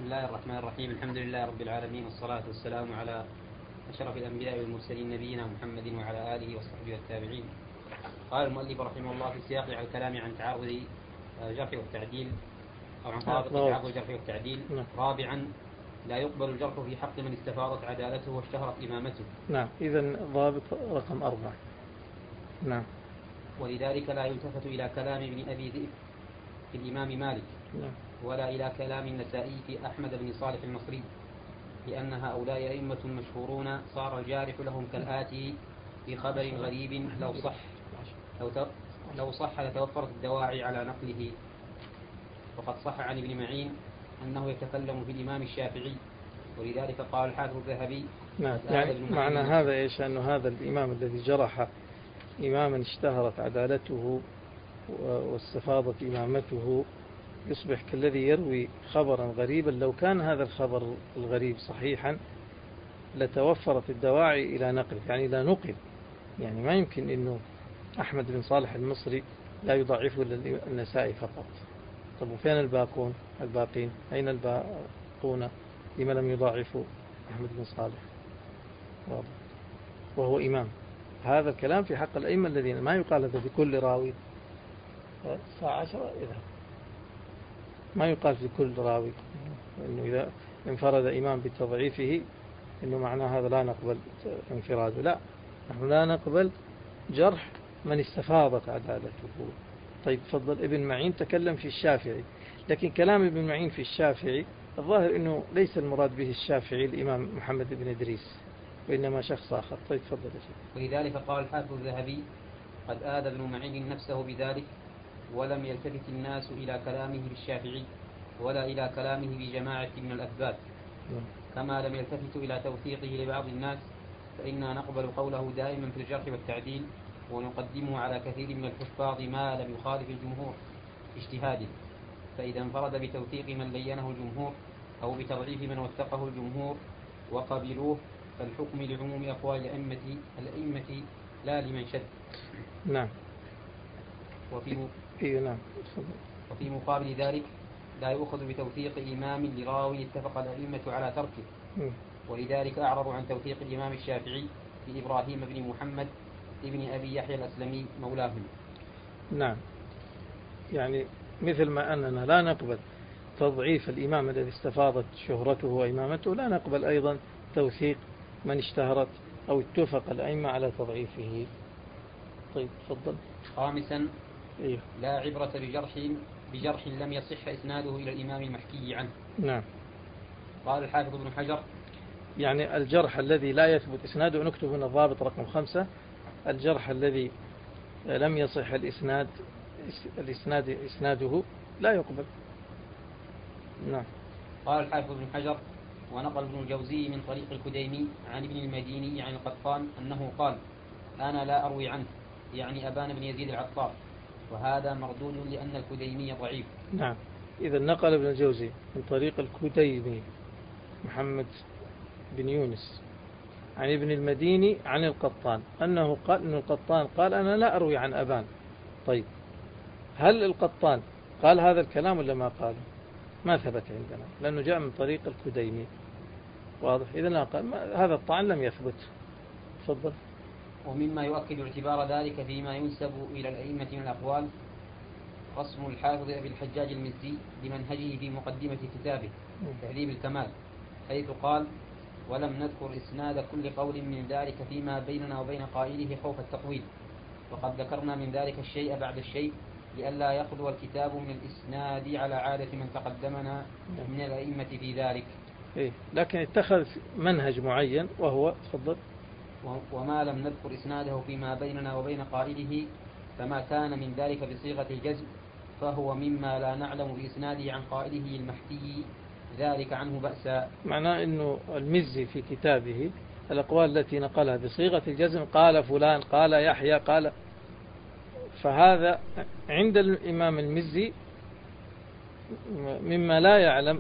الله الرحمن الرحيم. الحمد لله رب العالمين، والصلاة والسلام على أشرف الأنبياء والمرسلين نبينا محمد وعلى آله وصحبه والتابعين. قال المؤلف رحمه الله في السياق على الكلام عن تعارض الجرح والتعديل، أو عن ضابط تعارض الجرح والتعديل. رابعا، لا يقبل الجرح في حق من استفاضت عدالته واشتهرت إمامته. نعم، إذن ضابط رقم 4. نعم. ولذلك لا يلتفت إلى كلام ابن أبي ذئب في الإمام مالك، ولا إلى كلام النسائي في أحمد بن صالح المصري، لأن هؤلاء أئمة مشهورون صار الجارح لهم كالآتي في خبر غريب لو صح لتوفرت الدواعي على نقله. وقد صح عن ابن معين أنه يتكلم في الإمام الشافعي، ولذلك قال الحافظ الذهبي. نعم، يعني معنى هذا إيش؟ أنه هذا الإمام الذي جرح إماما اشتهرت عدالته واستفاضت إمامته يصبح كالذي يروي خبرا غريبا. لو كان هذا الخبر الغريب صحيحا لتوفرت الدواعي إلى نقله، يعني لا نقل. يعني ما يمكن أنه أحمد بن صالح المصري لا يضعفه النسائي فقط. طب وفين الباقين أين الباقون لما لم يضاعفوا أحمد بن صالح؟ واضح. وهو إمام. هذا الكلام في حق الأئمة الذين ما يقال هذا في كل راوي. الساعة 10 إذا ما يقال في كل راوي إنه إذا انفرد إمام بتضعيفه إنه معناه هذا لا نقبل انفراده. لا، نحن لا نقبل جرح من استفاضت عدالته. طيب تفضل. ابن معين تكلم في الشافعي، لكن كلام ابن معين في الشافعي الظاهر إنه ليس المراد به الشافعي الإمام محمد بن إدريس، وإنما شخص آخر. طيب تفضل. ولذلك قال الحافظ الذهبي: قد آذى ابن معين نفسه بذلك، ولم يلتفت الناس إلى كلامه بالشافعي ولا إلى كلامه بجماعة من الأثبات، كما لم يلتفتوا إلى توثيقه لبعض الناس، فإنا نقبل قوله دائما في الجرح والتعديل، ونقدمه على كثير من الحفاظ ما لم يخالف الجمهور في اجتهاده. فإذا انفرد بتوثيق من بينه الجمهور أو بتضعيف من وثقه الجمهور وقبلوه، فالحكم لعموم أقوال الأئمة لا لمن شد. نعم. نعم. وفي مقابل ذلك لا يؤخذ بتوثيق إمام لراوي اتفق الأئمة على تركه. ولذلك أعرضوا عن توثيق الإمام الشافعي لإبراهيم بن محمد ابن أبي يحيى الأسلمي مولاهم. نعم، يعني مثل ما أننا لا نقبل تضعيف الإمام الذي استفاضت شهرته وإمامته، لا نقبل أيضا توثيق من اشتهرت أو اتفق الأئمة على تضعيفه. طيب تفضل. خامسا، لا عبرة بجرح لم يصح إسناده إلى الإمام المحكي عنه. نعم. قال الحافظ ابن حجر: يعني الجرح الذي لا يثبت إسناده، نكتب هنا الضابط رقم 5، الجرح الذي لم يصح إسناده لا يقبل. نعم. قال الحافظ ابن حجر: ونقل ابن الجوزي من طريق الكديمي عن ابن المديني عن القطان أنه قال: أنا لا أروي عنه، يعني أبان بن يزيد العطار، وهذا مردود لأن الكديمي ضعيف. نعم، إذا نقل ابن الجوزي من طريق الكديمي محمد بن يونس عن ابن المديني عن القطان أنه قال أن القطان قال أنا لا أروي عن أبان. طيب هل القطان قال هذا الكلام ولا ما قال؟ ما ثبت عندنا لأنه جاء من طريق الكديمي. واضح. إذن هذا الطعن لم يثبت. تفضل. ومما يؤكد اعتبار ذلك فيما ينسب إلى الأئمة من الأقوال رسم الحافظ أبي الحجاج المزي لمنهجه في مقدمة كتابه تهذيب الكمال، حيث قال: ولم نذكر إسناد كل قول من ذلك فيما بيننا وبين قائله خوف التطويل، وقد ذكرنا من ذلك الشيء بعد الشيء لئلا يخلو الكتاب من الإسناد على عادة من تقدمنا من الأئمة في ذلك. لكن اتخذ منهج معين وهو تفضل: وما لم نذكر إسناده فيما بيننا وبين قائله، فما كان من ذلك بصيغة الجزم فهو مما لا نعلم بإسناده عن قائله المحكي ذلك عنه بأسا. معناه أنه المزي في كتابه الأقوال التي نقلها بصيغة الجزم، قال فلان، قال يحيى، قال، فهذا عند الإمام المزي مما لا يعلم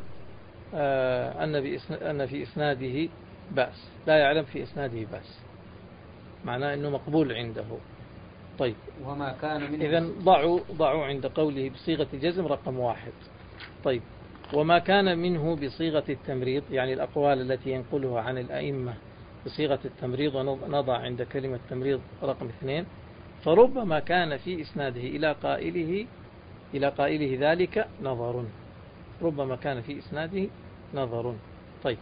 أن في إسناده بأس، لا يعلم في إسناده بأس، معناه أنه مقبول عنده. طيب، وما كان منه إذن ضعوا عند قوله بصيغة الجزم رقم 1. طيب، وما كان منه بصيغة التمريض، يعني الأقوال التي ينقلها عن الأئمة بصيغة التمريض، ونضع عند كلمة تمريض رقم 2، فربما كان في إسناده إلى قائله ذلك نظر، ربما كان في إسناده نظر. طيب،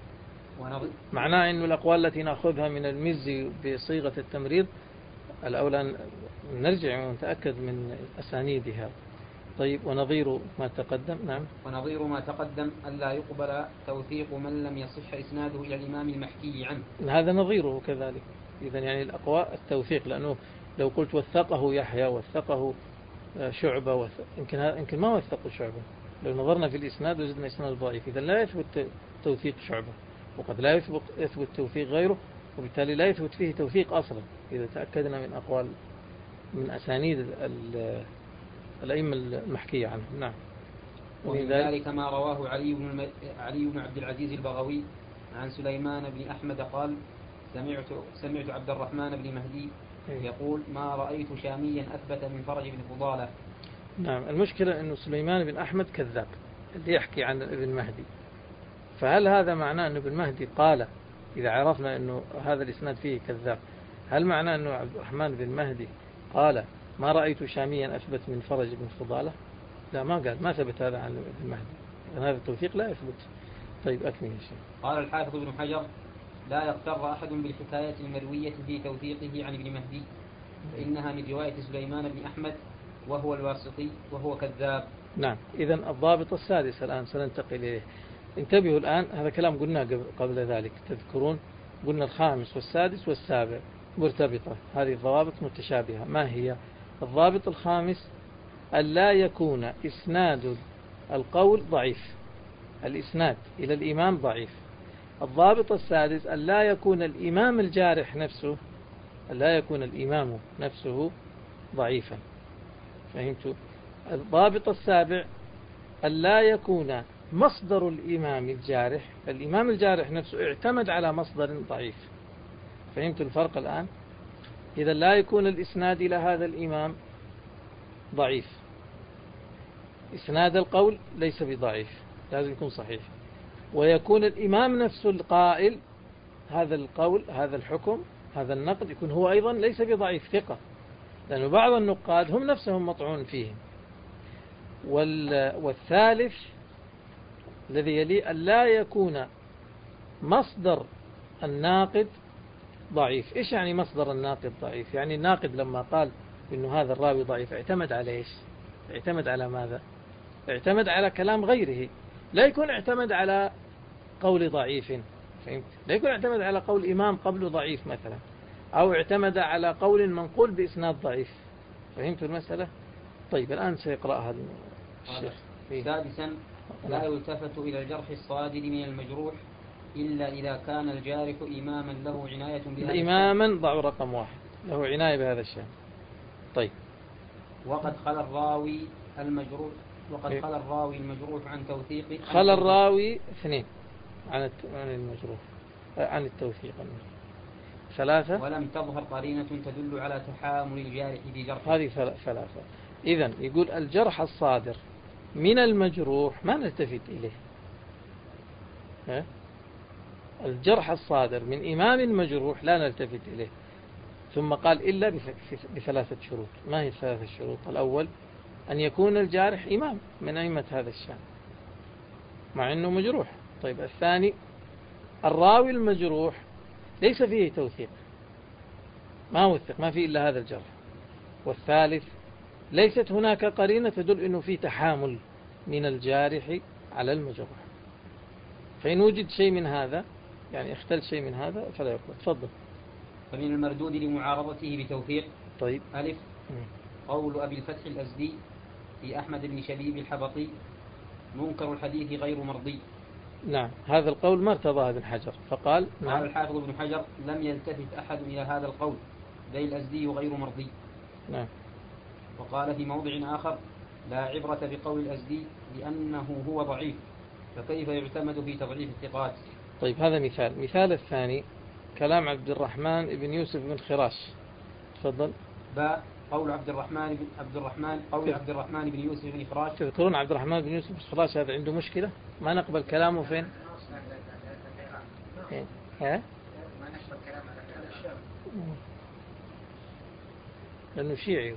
معناه أن الأقوال التي نأخذها من المزي بصيغة التمريض الأولى نرجع ونتأكد من أسانيدها. طيب، ونظير ما تقدم. نعم، ونظير ما تقدم ألا يقبل توثيق من لم يصح إسناده إلى الإمام المحكي عنه. هذا نظيره كذلك. إذن يعني الأقوى التوثيق، لأنه لو قلت وثقه يحيى وثقه شعبة يمكن ما وثقوا شعبة، لو نظرنا في الإسناد وجدنا إسناد ضعيف، إذن لا يثبت توثيق شعبة، وقد لا يثبت توثيق غيره، وبالتالي لا يثبت فيه توثيق أصلا إذا تأكدنا من أقوال من أسانيد الأئمة المحكية عنهم. نعم. ومن ذلك ما رواه علي بن عبد العزيز البغوي عن سليمان بن أحمد قال: سمعت عبد الرحمن بن مهدي يقول: ما رأيت شاميا أثبت من فرج بن فضالة. نعم، المشكلة أنه سليمان بن أحمد كذاب اللي يحكي عن ابن مهدي، فهل هذا معناه أنه ابن مهدي قال، إذا عرفنا أنه هذا الإسناد فيه كذاب، هل معناه أنه عبد الرحمن بن مهدي قال ما رأيت شاميا أثبت من فرج بن فضالة؟ لا، ما قال، ما ثبت هذا عن ابن مهدي، هذا التوثيق لا يثبت. طيب، أكمل يا شيخ. قال الحافظ ابن حجر: لا يغتر أحد بالحكاية المروية في توثيقه عن ابن مهدي، فإنها من رواية سليمان بن أحمد وهو الواسطي وهو كذاب. نعم، إذن الضابط السادس الآن سننتقل إليه. انتبهوا الآن، هذا كلام قلنا قبل ذلك، تذكرون قلنا الخامس والسادس والسابع مرتبطة، هذه الضوابط متشابهة. ما هي؟ الضابط الخامس: ألا يكون إسناد القول ضعيف، الإسناد إلى الإمام ضعيف. الضابط السادس: ألا يكون الإمام الجارح نفسه، ألا يكون الإمام نفسه ضعيفا. فهمتوا؟ الضابط السابع: ألا يكون مصدر الإمام الجارح، الإمام الجارح نفسه اعتمد على مصدر ضعيف. فهمتوا الفرق الآن؟ إذا لا يكون الإسناد إلى هذا الإمام ضعيف، إسناد القول ليس بضعيف، لازم يكون صحيح، ويكون الإمام نفسه القائل هذا القول، هذا الحكم، هذا النقد، يكون هو أيضا ليس بضعيف، ثقة، لأن بعض النقاد هم نفسهم مطعون فيهم. والثالث الذي يلي: ألا يكون مصدر الناقد ضعيف. إيش يعني مصدر الناقد ضعيف؟ يعني الناقد لما قال إنه هذا الراوي ضعيف اعتمد على إيش؟ اعتمد على ماذا؟ اعتمد على كلام غيره، لا يكون اعتمد على قول ضعيف. فهمت؟ لا يكون اعتمد على قول إمام قبله ضعيف مثلا، أو اعتمد على قول منقول بإسناد ضعيف. فهمت المسألة؟ طيب، الآن سيقرأ هذا الشيخ. سادسا: لا يلتفت إلى الجرح الصادر من المجروح إلا إذا كان الجارح إماما له عناية بهذا الشيء. إماما، ضعوا رقم 1، له عناية بهذا الشيء. طيب. وقد خلى الراوي المجروح عن توثيق. خلى الراوي 2 عن المجروح، عن التوثيق. 3: ولم تظهر قرينة تدل على تحامل الجارح بجرحه. هذه 3. إذن يقول الجرح الصادر من المجروح ما نلتفت إليه. الجرح الصادر من إمام المجروح لا نلتفت إليه. ثم قال إلا ب3 شروط. ما هي 3 شروط؟ الأول: أن يكون الجارح إمام من أئمة هذا الشأن مع أنه مجروح. طيب، الثاني: الراوي المجروح ليس فيه توثيق، ما وثق، ما فيه إلا هذا الجرح. والثالث: ليست هناك قرينة تدل أنه في تحامل من الجارح على المجروح. فإن وجد شيء من هذا، يعني اختل شيء من هذا، فلا يقبل. تفضل. فمن المردود لمعارضته بتوثيق: طيب. ألف: قول أبي الفتح الأزدي في أحمد بن شبيب الحبطي: منكر الحديث غير مرضي. نعم، هذا القول ما ارتضاه ابن حجر، فقال: نعم. قال الحافظ ابن حجر: لم يلتفت أحد إلى هذا القول، بل الأزدي غير مرضي. نعم. وقال في موضع آخر: لا عبرة بقول الأزدي لأنه هو ضعيف، فكيف يعتمد في تضعيف الثقات. طيب، هذا مثال الثاني: كلام عبد الرحمن بن يوسف بن خراش. تفضل. باء: قول عبد الرحمن بن يوسف بن فراش. تذكرون عبد الرحمن بن يوسف بن فراش هذا عنده مشكلة، ما نقبل كلامه فين؟ ها؟ ما نقبل كلام على الشام لأنه شيعي.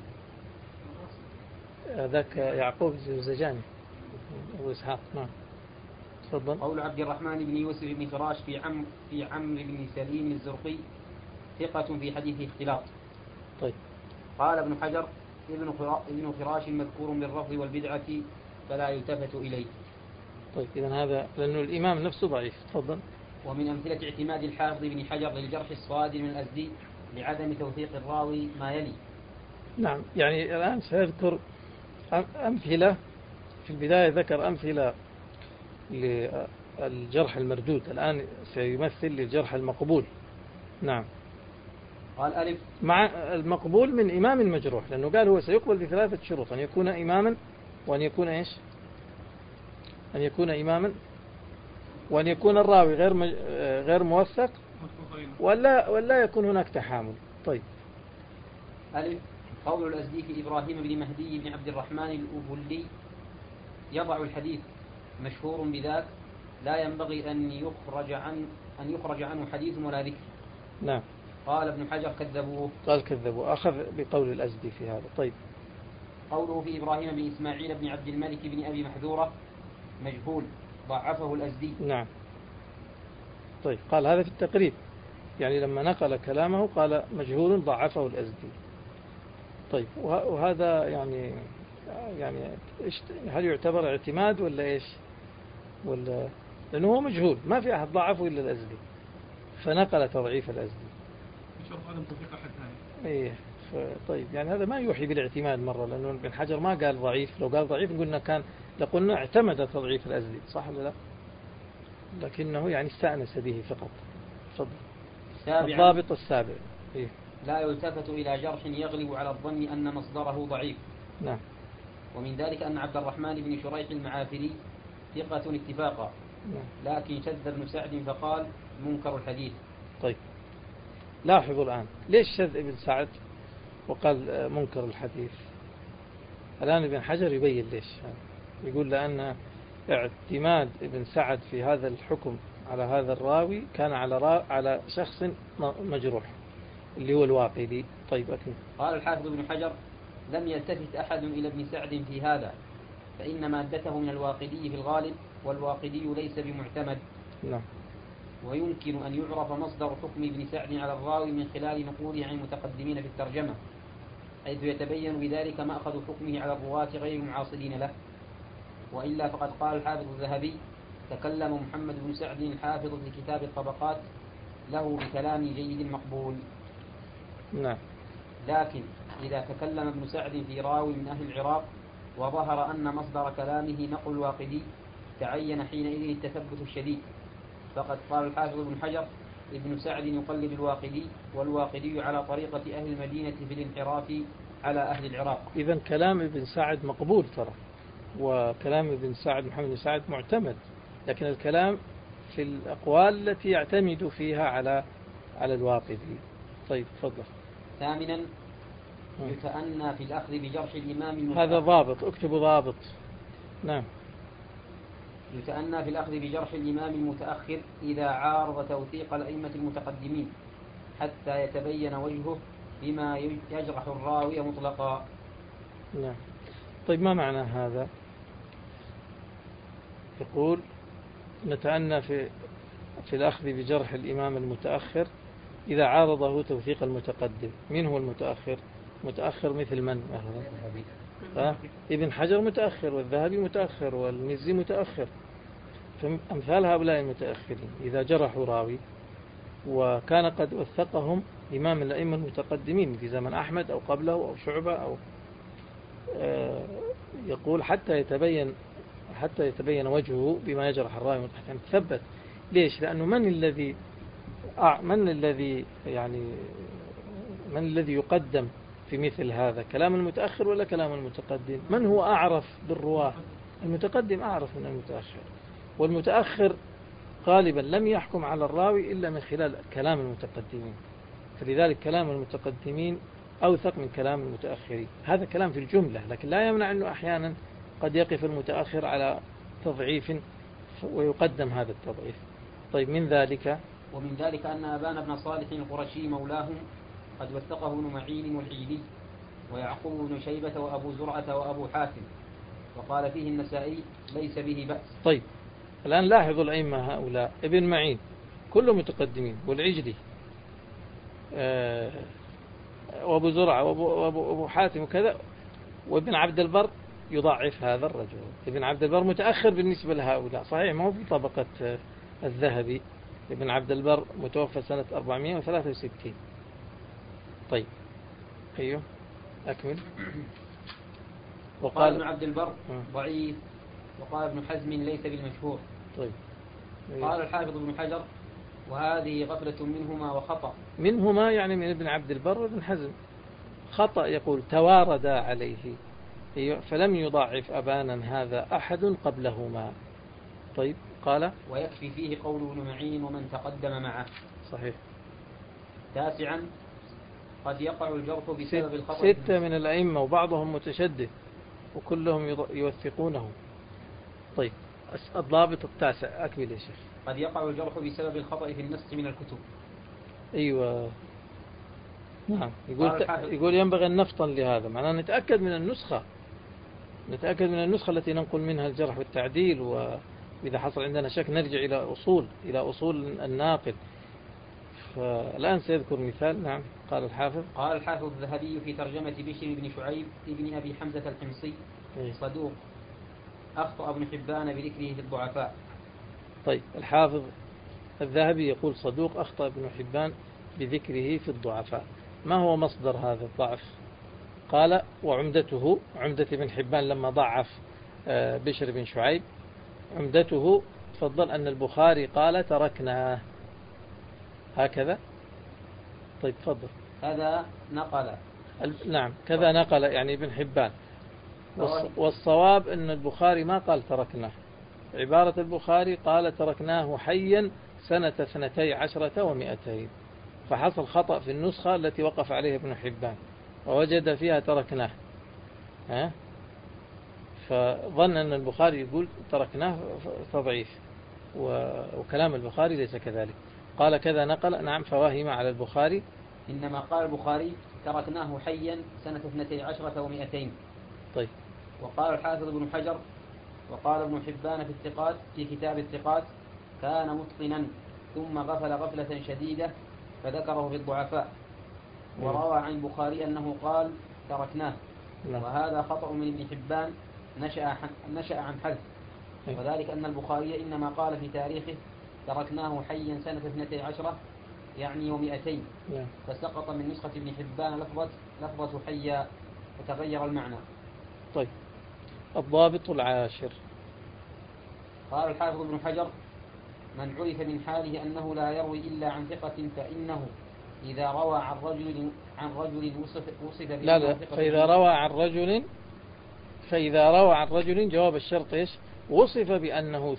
ذاك يعقوب الزوزجاني أبو إسحاق. نعم تفضل. قول عبد الرحمن بن يوسف بن فراش في عمرو بن سليم الزرقي ثقة في حديث اختلاط. طيب. قال ابن حجر ابن فراش مذكور بالرفض والبدعة فلا يلتفت إليه. طيب إذن هذا لأنه الإمام نفسه ضعيف. تفضل. ومن أمثلة اعتماد الحافظ بن حجر للجرح الصادر من الأزدي لعدم توثيق الراوي ما يلي. نعم يعني الآن سيذكر أمثلة. في البداية ذكر أمثلة للجرح المردود، الآن سيمثل للجرح المقبول. نعم. قال ألف مع المقبول من إمام المجروح، لأنه قال هو سيقبل بثلاثة شروط: أن يكون إماما، وأن يكون إيش؟ أن يكون إماما، وأن يكون الراوي غير موثق، ولا يكون هناك تحامل. طيب. ألف قول الأزدي في إبراهيم بن مهدي بن عبد الرحمن الأبولي يضع الحديث مشهور بذاك لا ينبغي أن يخرج عنه حديث ولا ذكر. نعم. قال ابن حجر كذبوه. قال كذبوه، أخذ بقول الأزدي في هذا. طيب. قوله في إبراهيم بن إسماعيل بن عبد الملك بن أبي محذورة مجهول ضعفه الأزدي. نعم. طيب قال هذا في التقريب، يعني لما نقل كلامه قال مجهول ضعفه الأزدي. طيب وهذا يعني هل يعتبر اعتماد ولا إيش؟ ولا لأنه هو مجهول ما في أحد ضعفه إلا الأزدي فنقل تضعيف الأزدي. إيه. طيب يعني هذا ما يوحي بالاعتماد مرة، لأنه ابن حجر ما قال ضعيف، لو قال ضعيف لقلنا اعتمد تضعيف الأزدي، صح ولا لا؟ لكنه يعني استأنس به فقط. تفضل. الضابط السابع. إيه؟ لا يلتفت إلى جرح يغلب على الظن أن مصدره ضعيف. نعم. ومن ذلك أن عبد الرحمن بن شريح المعافري ثقة اتفاقا. نعم. لكن شذ ابن سعد فقال منكر الحديث. طيب لاحظوا الآن ليش شذ ابن سعد وقال منكر الحديث؟ الآن ابن حجر يبين ليش. يقول لأن اعتماد ابن سعد في هذا الحكم على هذا الراوي كان على شخص مجروح اللي هو الواقدي. طيب أكمل. قال الحافظ ابن حجر لم يلتفت أحد إلى ابن سعد في هذا، فإن مادته من الواقدي في الغالب، والواقدي ليس بمعتمد. نعم. ويمكن أن يعرف مصدر حكم ابن سعد على الراوي من خلال نقوله عن المتقدمين في الترجمة، حيث يتبين بذلك مأخذ حكمه على الرواة غير المعاصرين له. وإلا فقد قال الحافظ الذهبي تكلم محمد بن سعد الحافظ في كتاب الطبقات له بكلام جيد مقبول. نعم. لكن إذا تكلم ابن سعد في راوي من أهل العراق وظهر أن مصدر كلامه نقل الواقدي تعين حينئذ التثبت الشديد. فقد قال الحافظ ابن حجر ابن سعد يقلد الواقدي، والواقدي على طريقة أهل المدينة في الانحراف على أهل العراق. إذن كلام ابن سعد مقبول ترى، وكلام ابن سعد محمد بن سعد معتمد، لكن الكلام في الأقوال التي يعتمد فيها على الواقدي. طيب تفضل. ثامنا يتأنى في الأخذ بجرح الإمام هذا ضابط، اكتبوا ضابط. نعم. يتأنى في الأخذ بجرح الإمام المتأخر إذا عارض توثيق الأئمة المتقدمين حتى يتبين وجهه بما يجرح الراوي مطلقا. نعم. طيب ما معنى هذا؟ يقول نتأنى في الأخذ بجرح الإمام المتأخر إذا عارضه توثيق المتقدم. من هو المتأخر؟ متأخر مثل من مثلا؟ ابن حجر متأخر، والذهبي متأخر، والمزي متأخر. فأمثال هؤلاء المتأخرين إذا جرحوا راوي وكان قد وثقهم إمام الأئمة المتقدمين في زمن أحمد أو قبله أو شعبة أو يقول حتى يتبين وجهه بما يجرح الراوي متأخر تثبت. ليش؟ لأنه من الذي يقدم في مثل هذا؟ كلام المتأخر ولا كلام المتقدم؟ من هو أعرف بالرواة؟ المتقدم أعرف من المتأخر، والمتأخر غالبا لم يحكم على الراوي إلا من خلال كلام المتقدمين. فلذلك كلام المتقدمين أوثق من كلام المتأخرين. هذا كلام في الجملة، لكن لا يمنع أنه أحيانا قد يقف المتأخر على تضعيف ويقدم هذا التضعيف. طيب من ذلك ومن ذلك أن أبان بن صالح القرشي مولاهم قد وثقه ابن معين والعيلي ويعقوب بن شيبة وأبو زرعة وأبو حاتم، وقال فيه النسائي ليس به بأس. طيب الآن لاحظوا الأئمة هؤلاء: ابن معين كله متقدمين، والعجلي وأبو زرعة وأبو حاتم وكذا، وابن عبد البر يضعف هذا الرجل. ابن عبد البر متأخر بالنسبة لهؤلاء، صحيح ما هو في طبقة الذهبي. ابن عبد البر متوفى سنة 463. طيب أيوه أكمل. وقال ابن عبد البر ضعيف، وقال ابن حزم ليس بالمشهور. طيب قال الحافظ ابن حجر وهذه غفلة منهما وخطأ. منهما يعني من ابن عبد البر وابن حزم. خطأ يقول تواردا عليه، فلم يضاعف أبانا هذا أحد قبلهما. طيب قال ويكفي فيه قول ابن معين ومن تقدم معه. صحيح. 9 قد يقع الجرح بسبب الخطأ. 6 من الأئمة وبعضهم متشدد وكلهم يوثقونه. طيب الضابط 9 أكمل يا شيخ. قد يقع الجرح بسبب الخطأ في النسخ من الكتب. أيوة نعم. يقول ينبغي أن نفطن لهذا، معناه نتأكد من النسخة، نتأكد من النسخة التي ننقل منها الجرح والتعديل، وإذا حصل عندنا شك نرجع إلى أصول الناقل. فالآن سيذكر مثال. نعم. قال الحافظ الذهبي في ترجمة بشر بن شعيب ابن أبي حمزة الحمصي صدوق أخطأ ابن حبان بذكره في الضعفاء. طيب الحافظ الذهبي يقول صدوق أخطأ ابن حبان بذكره في الضعفاء. ما هو مصدر هذا الضعف؟ قال وعمدته، عمدة ابن حبان لما ضعف بشر بن شعيب، عمدته تفضل أن البخاري قال تركناه هكذا. طيب تفضل. هذا نقل. نعم كذا نقل يعني ابن حبان، والصواب أن البخاري ما قال تركناه. عبارة البخاري قال تركناه حيا سنة 12 و200، فحصل خطأ في النسخة التي وقف عليها ابن حبان ووجد فيها تركناه، فظن أن البخاري يقول تركناه تضعيف، وكلام البخاري ليس كذلك. قال كذا نقل. نعم فواهم على البخاري. إنما قال البخاري تركناه حيا سنة 12 و200. طيب. وقال الحافظ ابن حجر وقال ابن حبان في الثقات في كتاب الثقات كان متقنا ثم غفل غفلة شديدة فذكره في الضعفاء، وروى عن البخاري أنه قال تركناه. وهذا خطأ من ابن حبان نشأ عن حذف، وذلك أن البخاري إنما قال في تاريخه تركناه حيا سنة 12 يعني و200، فسقط من نسخة ابن حبان لفظة حيا وتغير المعنى. طيب الضابط 10. قال الحافظ ابن حجر من عرف من حاله أنه لا يروي إلا عن ثقة فإنه إذا روى عن رجل وصف لا فإذا روى عن رجل جواب الشرط إيش؟ وصف بأنه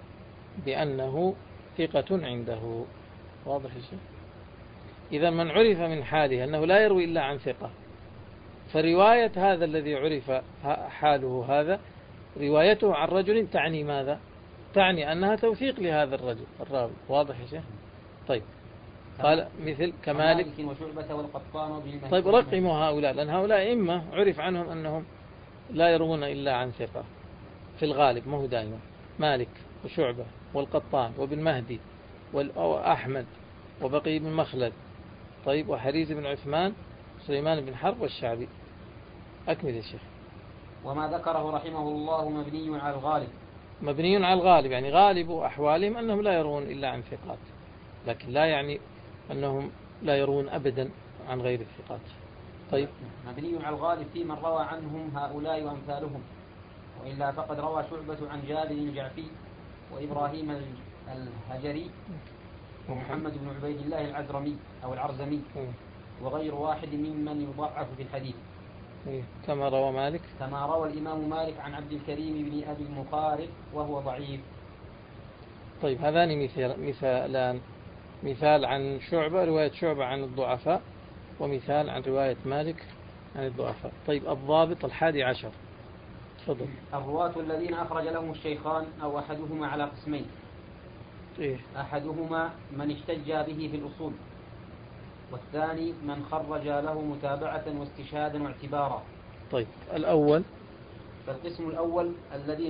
ثقة عنده. واضح الشيء؟ إذا من عرف من حاله أنه لا يروي إلا عن ثقة، فرواية هذا الذي عرف حاله هذا روايته عن رجل تعني ماذا؟ تعني أنها توثيق لهذا الرجل الراوي. واضح يا شيخ؟ طيب قال مثل كمالك وشعبة والقطان. طيب رقموا هؤلاء، لأن هؤلاء إما عرف عنهم أنهم لا يروون إلا عن ثقة في الغالب، ما هو دائما. مالك وشعبة والقطان وابن مهدي وأحمد وبقي بن مخلد، طيب وحريز بن عثمان سليمان بن حرب والشعبي. أكمل يا شيخ. وما ذكره رحمه الله مبني على الغالب. مبني على الغالب يعني غالب أحوالهم أنهم لا يرون إلا عن ثقات، لكن لا يعني أنهم لا يرون أبدا عن غير الثقات. طيب مبني على الغالب في من روى عنهم هؤلاء وأمثالهم، وإلا فقد روى شعبة عن جابر الجعفي وإبراهيم الهجري ومحمد بن عبيد الله العزرمي أو العرزمي وغير واحد ممن يضعف في الحديث، كما روى مالك، كما روى الإمام مالك عن عبد الكريم بن أبي المخارق وهو ضعيف. طيب هذان مثالان، مثال عن شعبة، رواية شعبة عن الضعفاء، ومثال عن رواية مالك عن الضعفاء. طيب الضابط 11. تفضل. الرواة الذين أخرج لهم الشيخان أو أحدهما على قسمين. إيه؟ أحدهما من احتج به في الأصول، والثاني من خرج له متابعة واستشهادا واعتبارا. طيب الأول، فالقسم الأول الذين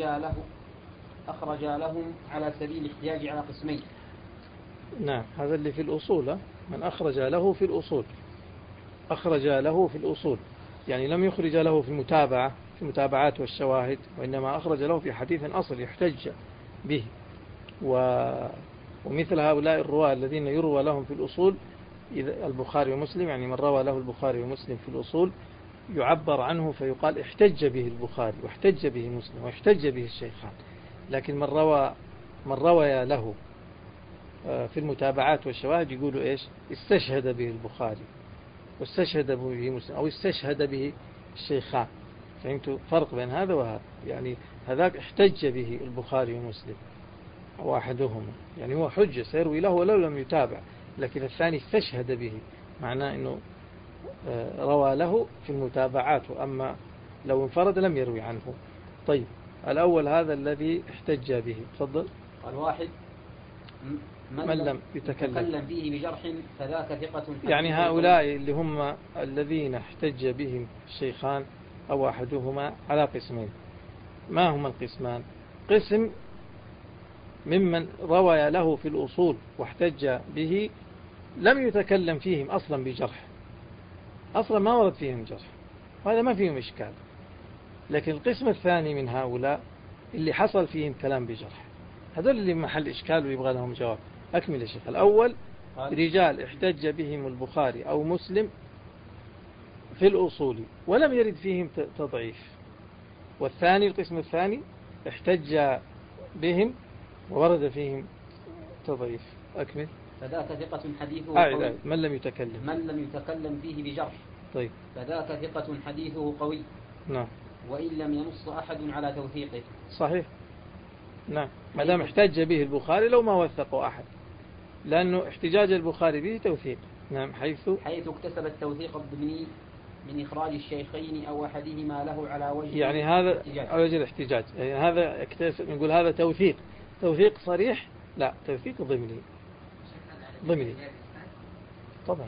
أخرج لهم على سبيل الاحتياج على قسمين. نعم، هذا اللي في الأصول، من أخرج له في الأصول، أخرج له في الأصول، يعني لم يخرج له في المتابعة، في المتابعات والشواهد، وإنما أخرج له في حديث أصل يحتج به. ومثل هؤلاء الرواة الذين يروى لهم في الأصول، إذا البخاري ومسلم، يعني من روى له البخاري ومسلم في الأصول يعبر عنه فيقال احتج به البخاري واحتج به مسلم واحتج به الشيخان. لكن من روى له في المتابعات والشواهد يقولوا إيش؟ استشهد به البخاري واستشهد به مسلم أو استشهد به الشيخان. فهمتوا فرق بين هذا وهذا؟ يعني هذاك احتج به البخاري ومسلم واحدهما، يعني هو حجة سيروي له ولو لم يتابع، لكن الثاني استشهد به، معناه أنه روى له في المتابعات، وأما لو انفرد لم يروي عنه. طيب الأول هذا الذي احتج به. تفضل. الواحد من لم يتكلم به بجرح فذاك ثقة. يعني هؤلاء اللي هم الذين احتج بهم الشيخان أو أحدهما على قسمين. ما هما القسمان؟ قسم ممن روى له في الأصول واحتج به لم يتكلم فيهم أصلا بجرح، أصلا ما ورد فيهم جرح، وهذا ما فيهم إشكال. لكن القسم الثاني من هؤلاء اللي حصل فيهم كلام بجرح، هذول اللي محل إشكال ويبغى لهم جواب. أكمل يا شيخ. الأول رجال احتج بهم البخاري أو مسلم في الأصول ولم يرد فيهم تضعيف. والثاني القسم الثاني احتج بهم وورد فيهم تضعيف. أكمل. فذاك ثقة حديثه قوي. من لم يتكلم فيه بجرح. طيب. فذاك ثقة حديثه قوي. نعم. وإن لم ينص أحد على توثيقه. صحيح. نعم، ما دام احتج به البخاري لو ما وثقه أحد، لأنه احتجاج البخاري به توثيق. نعم، حيث اكتسب التوثيق الضمني من إخراج الشيخين أو أحدهما له على وجه، يعني هذا على وجه الاحتجاج، يعني هذا اكتسب، نقول هذا توثيق صريح؟ لا، توثيق ضمني. طبعا.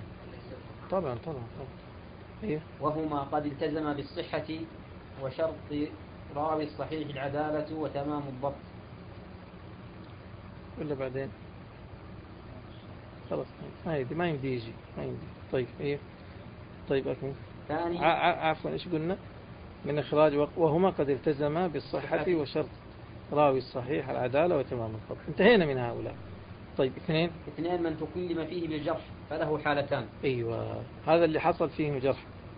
إيه؟ وهما قد التزم بالصحة وشرط راوي الصحيح العدالة وتمام الضبط. ولا بعدين خلاص ما يمدي يجي. طيب إيه؟ طيب أكمل. ثاني عفوا إيش قلنا؟ من إخراج وهما قد التزما بالصحة وشرط راوي الصحيح العدالة وتمام الضبط. انتهينا من هؤلاء. طيب اثنين من تكلم فيه بالجرح فله حالتان. أيوة، هذا اللي حصل فيهم جرح.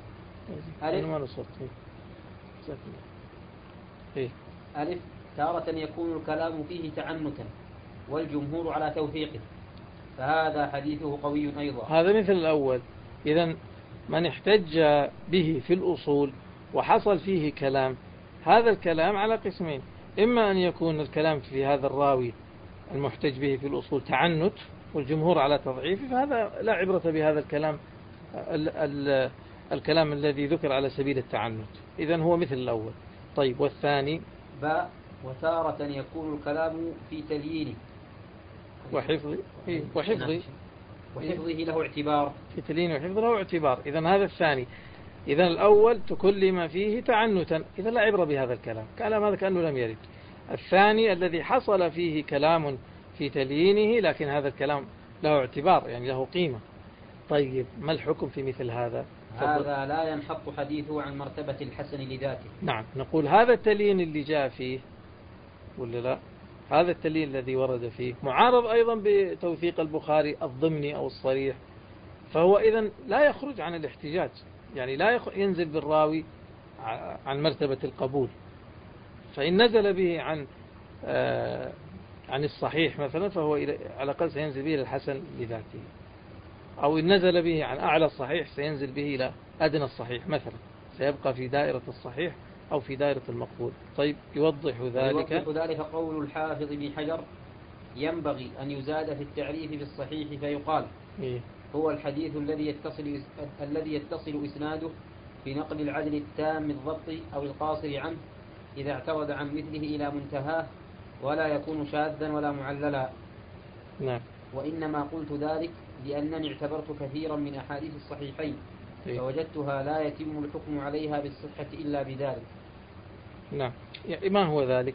ألف تارة يكون الكلام فيه تعنتا والجمهور على توثيقه، فهذا حديثه قوي أيضا. هذا مثل الأول. إذن من احتج به في الأصول وحصل فيه كلام، هذا الكلام على قسمين: إما أن يكون الكلام في هذا الراوي المحتج به في الأصول تعنت والجمهور على تضعيفه، فهذا لا عبرة بهذا الكلام الذي ذكر على سبيل التعنت. إذن هو مثل الأول. طيب والثاني وتارة يكون الكلام في تليينه وحفظه له اعتبار. في تليينه وحفظه له اعتبار. إذن هذا الثاني. إذن الأول تكلم فيه تعنتا، إذا لا عبرة بهذا كلام هذا كأنه لم يرد. الثاني الذي حصل فيه كلام في تليينه لكن هذا الكلام له اعتبار، يعني له قيمة. طيب ما الحكم في مثل هذا؟ هذا لا ينحط حديثه عن مرتبة الحسن لذاته. نعم، نقول هذا التليين اللي جاء فيه ولا لا، هذا التليين الذي ورد فيه معارض أيضا بتوثيق البخاري الضمني أو الصريح، فهو إذن لا يخرج عن الاحتجاج، يعني لا ينزل بالراوي عن مرتبة القبول. فإن نزل به عن الصحيح مثلا فهو على الأقل سينزل به إلى الحسن لذاته، أو إن نزل به عن أعلى الصحيح سينزل به إلى أدنى الصحيح مثلا، سيبقى في دائرة الصحيح أو في دائرة المقبول. طيب يوضح ذلك قول الحافظ بن حجر: ينبغي أن يزاد في التعريف بالصحيح فيقال هو الحديث الذي يتصل إسناده بنقل العدل التام الضبط أو القاصر عنه إذا اعترض عن مثله إلى منتهاه، ولا يكون شاذا ولا معللا. نعم. وإنما قلت ذلك لأنني اعتبرت كثيرا من أحاديث الصحيحين فوجدتها لا يتم الحكم عليها بالصحة إلا بذلك. نعم. يعني ما هو ذلك؟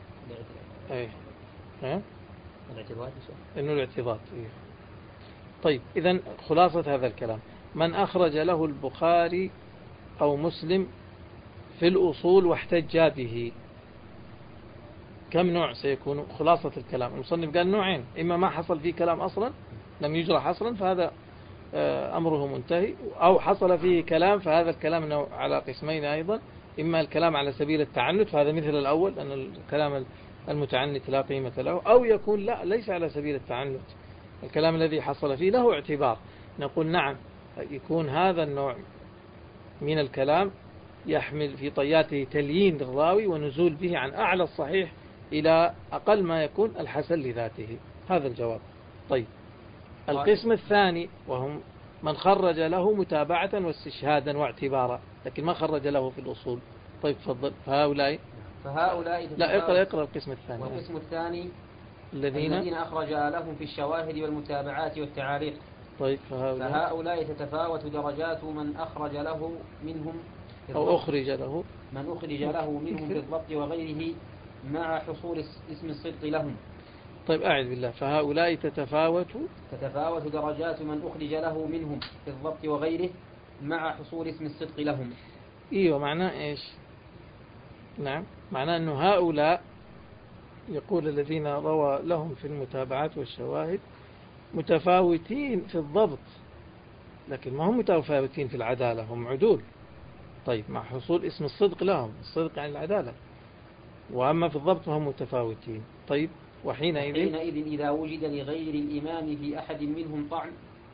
الاعتضاد. إنه الاعتضاد. طيب، إذن خلاصة هذا الكلام: من أخرج له البخاري أو مسلم في الأصول واحتج به، كم نوع سيكون؟ خلاصة الكلام المصنف قال نوعين: إما ما حصل فيه كلام أصلا، لم يجرح أصلا، فهذا أمره منتهي، أو حصل فيه كلام، فهذا الكلام على قسمين أيضا: إما الكلام على سبيل التعنت، فهذا مثل الأول أن الكلام المتعنت لا قيمة له، أو يكون لا، ليس على سبيل التعنت، الكلام الذي حصل فيه له اعتبار. نقول نعم، يكون هذا النوع من الكلام يحمل في طياته تليين للراوي ونزول به عن أعلى الصحيح إلى أقل ما يكون الحسن لذاته. هذا الجواب. طيب، القسم الثاني وهم من خرج له متابعة واستشهادا واعتبارا، لكن ما خرج له في الأصول. طيب تفضل. فهؤلاء لا، اقرأ القسم الثاني. والقسم الثاني الذين أخرج لهم في الشواهد والمتابعات والتعاليق. طيب، فهؤلاء تتفاوت درجات من أخرج له منهم أو أخرج له منهم في الضبط وغيره مع حصول اسم الصدق لهم. طيب، أعد بالله. فهؤلاء تتفاوت درجات من أخرج له منهم في الضبط وغيره مع حصول اسم الصدق لهم. إيوه، معناه إيش؟ نعم، معناه أنه هؤلاء يقول الذين روى لهم في المتابعات والشواهد متفاوتين في الضبط، لكن ما هم متفاوتين في العدالة، هم عدول. طيب، مع حصول اسم الصدق لهم، الصدق عن العدالة، وأما في الضبط فهم متفاوتين. طيب، وحينئذ إذا وجد لغير الإمام في أحد منهم طعن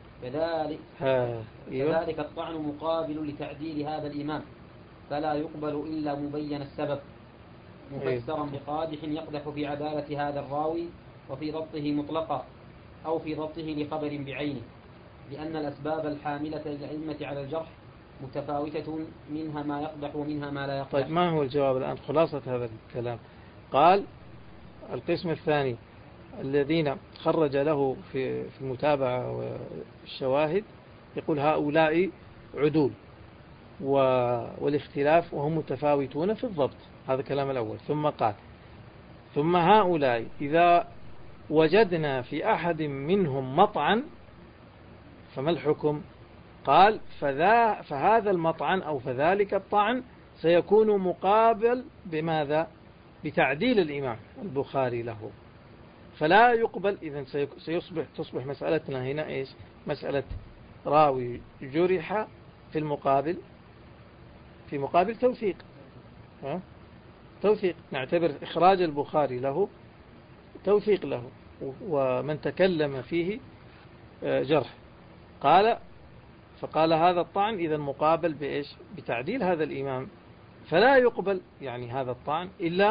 فذلك الطعن مقابل لتعديل هذا الإمام، فلا يقبل إلا مبين السبب مفسرا بقادح يقدح في عدالة هذا الراوي وفي ضبطه مطلقا أو في ضبطه لخبر بعينه، لأن الأسباب الحاملة للأئمة على الجرح متفاوتة، منها ما يقدح ومنها ما لا يقدح. طيب، ما هو الجواب الآن؟ خلاصة هذا الكلام: قال القسم الثاني الذين خرج له في المتابعة والشواهد، يقول هؤلاء عدول والاختلاف وهم متفاوتون في الضبط. هذا كلام الأول. ثم قال: ثم هؤلاء إذا وجدنا في أحد منهم مطعن فما الحكم؟ قال: فهذا المطعن أو فذلك الطعن سيكون مقابل بماذا؟ بتعديل الإمام البخاري له، فلا يقبل. إذن تصبح مسألتنا هنا إيش؟ مسألة راوي جرح في مقابل توثيق. نعتبر إخراج البخاري له توثيق له، ومن تكلم فيه جرح. فقال هذا الطعن إذا مقابل بإيش؟ بتعديل هذا الإمام، فلا يقبل يعني هذا الطعن إلا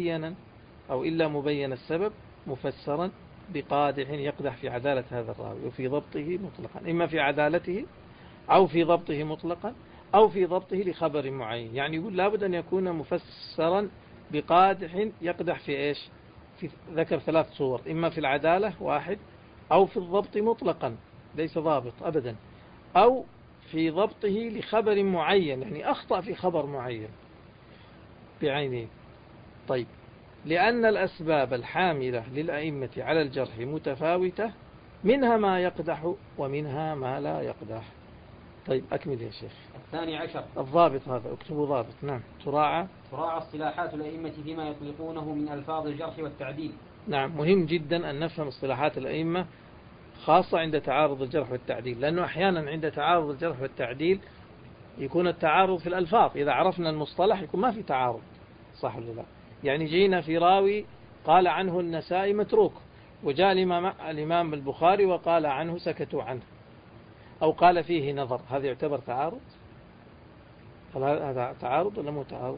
مبين السبب مفسرا بقادح يقدح في عدالة هذا الراوي وفي ضبطه مطلقا، إما في عدالته أو في ضبطه مطلقا أو في ضبطه لخبر معين. يعني يقول لابد أن يكون مفسرا بقادح يقدح في إيش؟ ذكر 3 صور: إما في العدالة واحد، أو في الضبط مطلقا ليس ضابط أبدا، أو في ضبطه لخبر معين، يعني أخطأ في خبر معين بعينه. طيب، لأن الأسباب الحاملة للأئمة على الجرح متفاوتة، منها ما يقدح ومنها ما لا يقدح. طيب، أكمل يا شيخ. الثاني عشر الضابط هذا اكتبوا ضابط. نعم. تراعى اصطلاحات الأئمة فيما يطلقونه من ألفاظ الجرح والتعديل. نعم، مهم جدا أن نفهم اصطلاحات الأئمة، خاصة عند تعارض الجرح والتعديل، لأنه أحيانا عند تعارض الجرح والتعديل يكون التعارض في الألفاظ. إذا عرفنا المصطلح يكون ما في تعارض، صح ولا لا؟ يعني جينا في راوي قال عنه النسائي متروك، وجاء الإمام البخاري وقال عنه سكتوا عنه، أو قال فيه نظر، هذا يعتبر تعارض؟ هل هذا تعارض ولا مو تعارض؟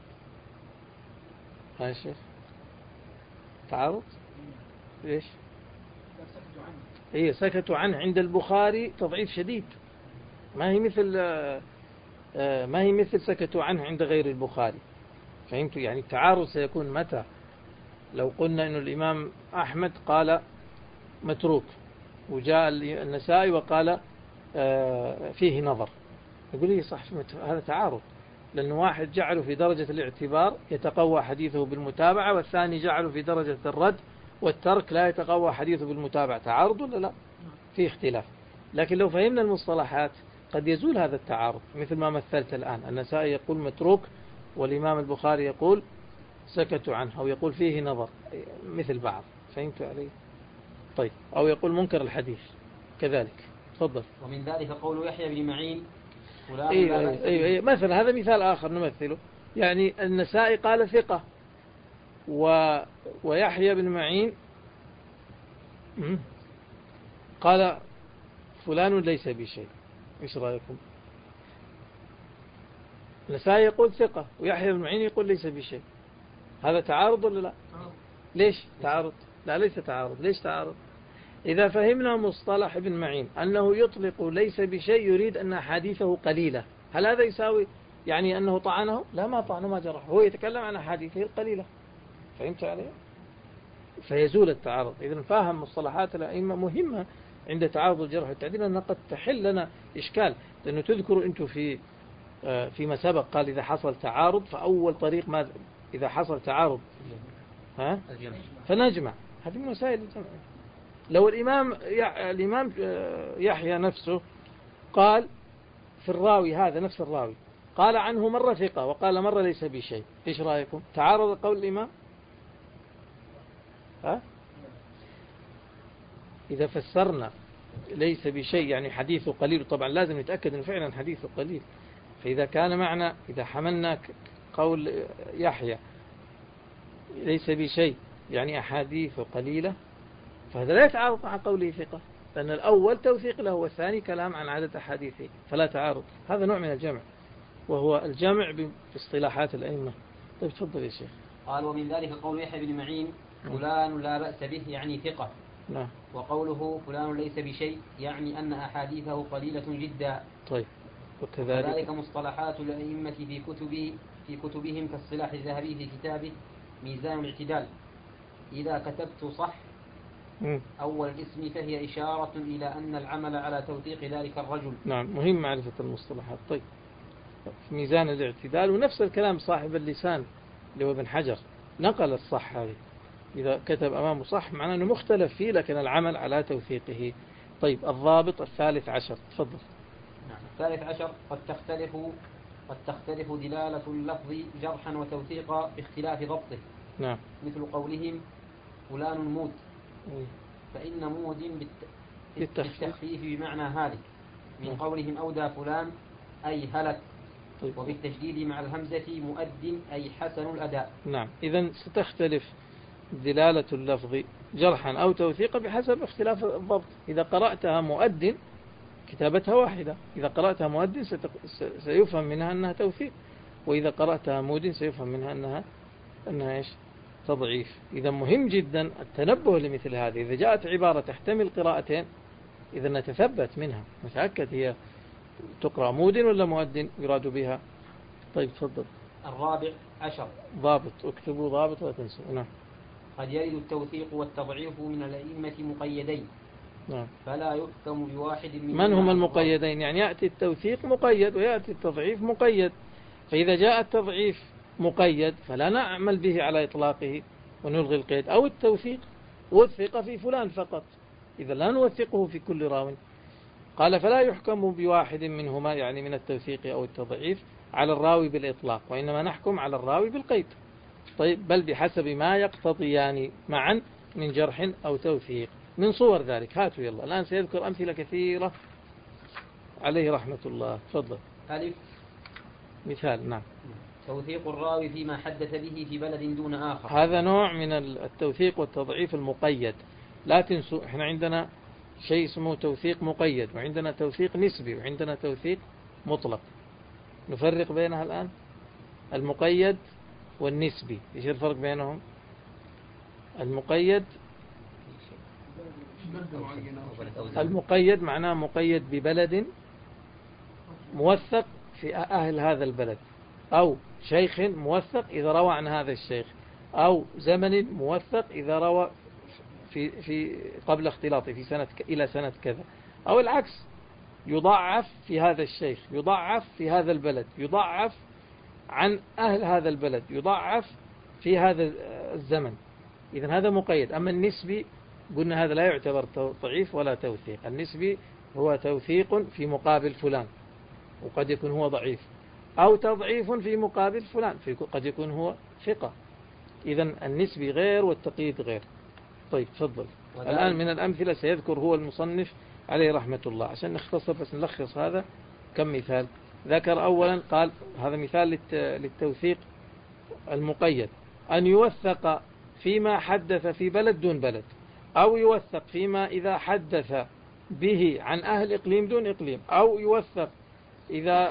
ها يا شيخ، تعارض؟ ليش؟ هي سكتوا عنه عند البخاري تضعيف شديد، ما هي مثل سكتوا عنه عند غير البخاري. فهمتوا؟ يعني التعارض سيكون متى؟ لو قلنا إنه الإمام أحمد قال متروك، وجاء النسائي وقال فيه نظر، يقول لي صح، هذا تعارض، لأنه واحد جعله في درجة الاعتبار يتقوى حديثه بالمتابعة، والثاني جعله في درجة الرد والترك لا يتقوى حديثه بالمتابعة. تعارض ولا لا؟ في اختلاف. لكن لو فهمنا المصطلحات قد يزول هذا التعارض، مثل ما مثلت الآن، النسائي يقول متروك والإمام البخاري يقول سكتوا عنه، أو يقول فيه نظر، مثل بعض. فهمت علي؟ طيب، أو يقول منكر الحديث كذلك. تفضل. ومن ذلك قول يحيى بن معين فلان أيوة. مثلا هذا مثال آخر نمثله، يعني النسائي قال ثقة، ويحيى بن معين قال فلان ليس بشيء. ايش رأيكم؟ النسائي يقول ثقة ويحيى بن معين يقول ليس بشيء، هذا تعارض ولا لا؟ ليش تعارض؟ لا، ليس تعارض. ليش تعارض؟ إذا فهمنا مصطلح ابن معين أنه يطلق ليس بشيء يريد أن أحاديثه قليلة، هل هذا يساوي يعني أنه طعنه؟ لا، ما طعنه، ما جرح، هو يتكلم عن أحاديثه القليلة. فهمت عليه؟ فيزول التعارض. إذن فهم مصطلحات الأئمة مهمة عند تعارض الجرح والتعديل، أنها قد تحل لنا إشكال، لأنه تذكروا أنتم فيما سبق قال إذا حصل تعارض فأول طريق ما إذا حصل تعارض فنجمع. هذه من وسائل الجمع. لو الإمام يحيى نفسه قال في الراوي هذا، نفس الراوي قال عنه مرة ثقة وقال مرة ليس بشيء، إيش رأيكم؟ تعارض قول الإمام؟ إذا فسرنا ليس بشيء يعني حديثه قليل، طبعا لازم نتأكد أنه فعلا حديثه قليل. فإذا كان معنا، إذا حملنا قول يحيى ليس بشيء يعني أحاديثه قليلة، فهذا لا يتعارض مع قوله ثقة، لأن الأول توثيق له والثاني كلام عن عدد أحاديثه، فلا تعارض. هذا نوع من الجمع، وهو الجمع باصطلاحات الأئمة. طيب تفضل يا شيخ. قال ومن ذلك قول يحيى بن معين فلان لا بأس به يعني ثقة. نعم. وقوله فلان ليس بشيء يعني أن أحاديثه قليلة جدا. طيب. وكذلك مصطلحات الأئمة في كتبهم كالصلاح الذهبي في كتابه ميزان الاعتدال إذا كتبت صح أول الاسم فهي إشارة إلى أن العمل على توثيق ذلك الرجل. نعم، مهم معرفة المصطلحات. طيب، في ميزان الاعتدال، ونفس الكلام صاحب اللسان اللي هو ابن حجر نقل الصح هذه، إذا كتب أمامه صح معناه أنه مختلف فيه لكن العمل على توثيقه. طيب، الضابط الثالث عشر. تفضل. نعم. الثالث عشر قد تختلف دلالة اللفظ جرحا وتوثيقا باختلاف ضبطه. نعم. مثل قولهم فلان مود، فإن مود بالتخفيف بمعنى هالك، من قولهم أودى فلان أي هلك. طيب. وبالتشديد مع الهمزة مؤد أي حسن الأداء. نعم. إذن ستختلف دلالة اللفظ جرحا أو توثيقا بحسب اختلاف الضبط. إذا قرأتها مؤد كتابتها واحدة، إذا قرأتها مؤد سيفهم منها أنها توثيق، وإذا قرأتها مود سيفهم منها أنها إيش؟ تضعيف. إذا مهم جدا التنبه لمثل هذه. إذا جاءت عبارة تحتمل قراءتين إذا نتثبت منها، نتأكد هي تقرأ مود ولا مؤد يراد بها. طيب تفضل. الرابع عشر ضابط. اكتبوا ضابط ولا تنسوا. نعم. قد يرد التوثيق والتضعيف من الأئمة مقيدين. نعم. فلا يحكم بواحد من هم المقيدين؟ يعني يأتي التوثيق مقيد ويأتي التضعيف مقيد، فإذا جاء التضعيف مقيد فلا نعمل به على إطلاقه ونلغي القيد، أو التوثيق وثق في فلان فقط، إذا لا نوثقه في كل راو. قال فلا يحكم بواحد منهما يعني من التوثيق أو التضعيف على الراوي بالإطلاق، وإنما نحكم على الراوي بالقيد. طيب، بل بحسب ما يقتضيان معا من جرح أو توثيق. من صور ذلك هاتوا يلا، الآن سيذكر أمثلة كثيرة عليه رحمة الله. تفضل. ألف. مثال. نعم. توثيق الراوي فيما حدث به في بلد دون آخر، هذا نوع من التوثيق والتضعيف المقيد. لا تنسوا احنا عندنا شيء اسمه توثيق مقيد، وعندنا توثيق نسبي، وعندنا توثيق مطلق. نفرق بينها الآن. المقيد والنسبي، ايش الفرق بينهم؟ المقيد المقيد معناه مقيد ببلد موثق في أهل هذا البلد، أو شيخ موثق إذا روى عن هذا الشيخ، أو زمن موثق إذا روى في قبل اختلاطه في سنة إلى سنة كذا، أو العكس، يضعف في هذا الشيخ، يضعف في هذا البلد، يضعف عن أهل هذا البلد، يضعف في هذا الزمن. إذن هذا مقيد. أما النسبي قلنا هذا لا يعتبر ضعيف ولا توثيق. النسبي هو توثيق في مقابل فلان، وقد يكون هو ضعيف، أو تضعيف في مقابل فلان، قد يكون هو ثقة. إذن النسبي غير والتقييد غير. طيب تفضل. الآن من الأمثلة سيذكر هو المصنف عليه رحمة الله، عشان نختصر بس نلخص هذا. كم مثال ذكر؟ أولا قال هذا مثال للتوثيق المقيد، أن يوثق فيما حدث في بلد دون بلد، أو يوثق فيما إذا حدث به عن أهل إقليم دون إقليم، أو يوثق إذا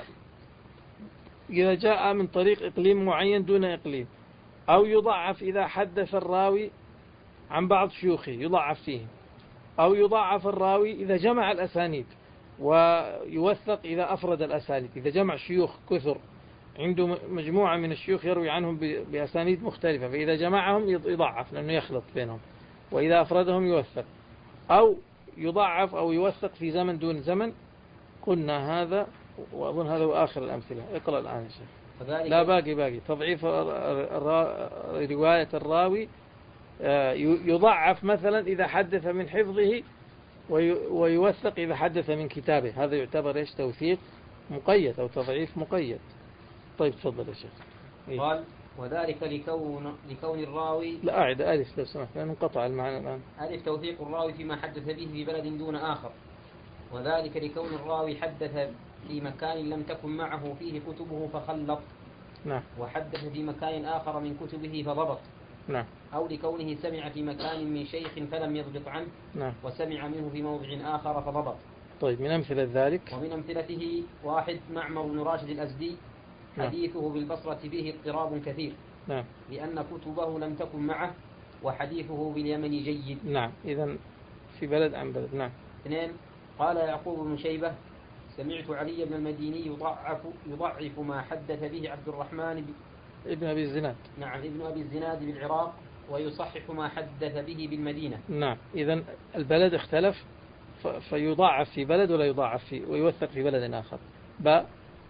جاء من طريق إقليم معين دون إقليم، أو يضعف إذا حدث الراوي عن بعض شيوخه يضعف فيهم، أو يضعف الراوي إذا جمع الأسانيد، ويوثق إذا أفرد الأسانيد، إذا جمع شيوخ كثر عنده مجموعة من الشيوخ يروي عنهم بأسانيد مختلفة، فإذا جمعهم يضعف لأنه يخلط بينهم، وإذا أفردهم يوثق، أو يضعف أو يوثق في زمن دون زمن. قلنا هذا، وأظن هذا هو آخر الأمثلة. اقرأ الآن يا شيخ. لا باقي تضعيف رواية الراوي، يضعف مثلا إذا حدث من حفظه، ويوثق إذا حدث من كتابه. هذا يعتبر إيش؟ توثيق مقيد أو تضعيف مقيد. طيب تفضل يا شيخ. قال وذلك لكون الراوي. لا أعد ألف لو سمحت لأنه انقطع المعنى الآن. ألف توثيق الراوي فيما حدث به في بلد دون آخر، وذلك لكون الراوي حدث في مكان لم تكن معه فيه كتبه فخلط. نعم. وحدث في مكان آخر من كتبه فضبط. نعم. أو لكونه سمع في مكان من شيخ فلم يضبط عنه. نعم. وسمع منه في موضع آخر فضبط. طيب من أمثلة ذلك؟ ومن أمثلته: واحد، معمر بن راشد الأزدي، حديثه بالبصرة فيه اضطراب كثير. نعم. لأن كتبه لم تكن معه، وحديثه باليمن جيد. نعم. إذن في بلد عن بلد. نعم. 2، قال يعقوب بن شيبة: سمعت علي بن المديني يضعف ما حدث به عبد الرحمن ابن أبي الزناد. نعم، ابن أبي الزناد بالعراق، ويصحح ما حدث به بالمدينة. نعم. إذن البلد اختلف، فيضاعف في بلد ولا يضاعف في ويوثق في بلد آخر. بقي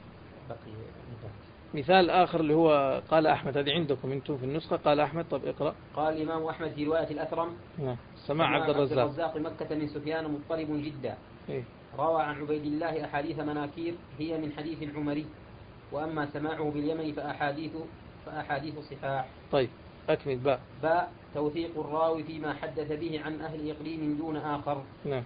مثال آخر اللي هو قال أحمد. هذه عندكم أنتم في النسخة. قال أحمد. طب اقرأ. قال الإمام أحمد في رواية الأثرم: نعم. سماع عبد الرزاق مكة من سفيان مضطرب جدا. إيه؟ روى عن عبيد الله أحاديث مناكير هي من حديث العمري، وأما سماعه باليمن فأحاديث صحاح. طيب أكمل. باء توثيق الراوي فيما حدث به عن أهل إقليم دون آخر. نعم.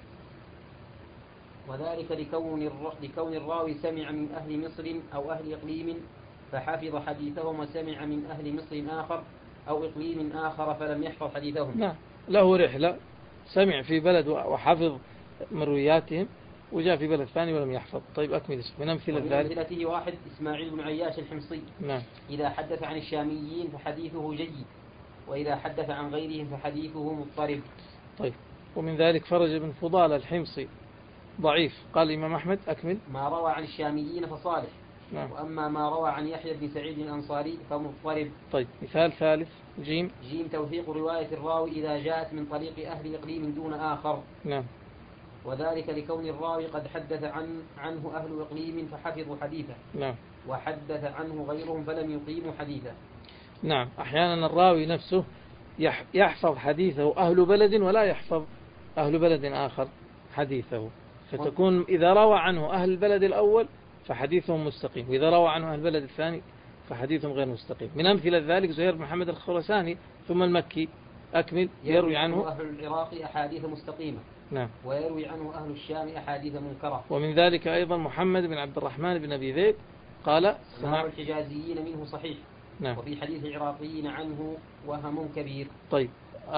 وذلك لكون الراوي سمع من أهل مصر أو أهل إقليم فحفظ حديثهم، وسمع من أهل مصر آخر أو إقليم آخر فلم يحفظ حديثهم. نعم. له رحلة، سمع في بلد وحفظ مروياتهم، وجاء في بلد ثاني ولم يحفظ. طيب أكمل. من أمثلة ذلك؟ من أمثلته: واحد، إسماعيل بن عياش الحمصي. نعم. إذا حدث عن الشاميين فحديثه جيد، وإذا حدث عن غيرهم فحديثه مضطرب. طيب. ومن ذلك فرج بن فضالة الحمصي ضعيف. قال الإمام أحمد. أكمل. ما روى عن الشاميين فصالح. نعم. وأما ما روى عن يحيى بن سعيد الأنصاري فمضطرب. طيب مثال ثالث. جيم توثيق رواية الراوي إذا جاءت من طريق أهل إقليم دون آخر. نعم. وذلك لكون الراوي قد حدث عنه أهل إقليم فحفظوا حديثه. نعم. وحدث عنه غيرهم فلم يقيموا حديثه. نعم. أحيانا الراوي نفسه يحفظ حديثه أهل بلد ولا يحفظ أهل بلد آخر حديثه، فتكون إذا روى عنه أهل البلد الأول فحديثهم مستقيم، وإذا روى عنه أهل البلد الثاني فحديثهم غير مستقيم. من أمثلة ذلك زهير بن محمد الخراساني ثم المكي. أكمل. يروي عنه أهل العراق أحاديث مستقيمة. نعم. ويروي عنه أهل الشام أحاديث منكرة. ومن ذلك أيضا محمد بن عبد الرحمن بن أبي ذئب قال سماع الحجازيين منه صحيح. نعم. وفي حديث العراقيين عنه وهم كبير. طيب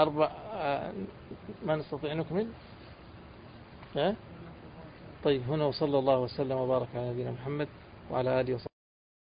ما نستطيع نكمل. طيب هنا وصلى الله وسلم وبارك على نبينا محمد وعلى آله وصحبه.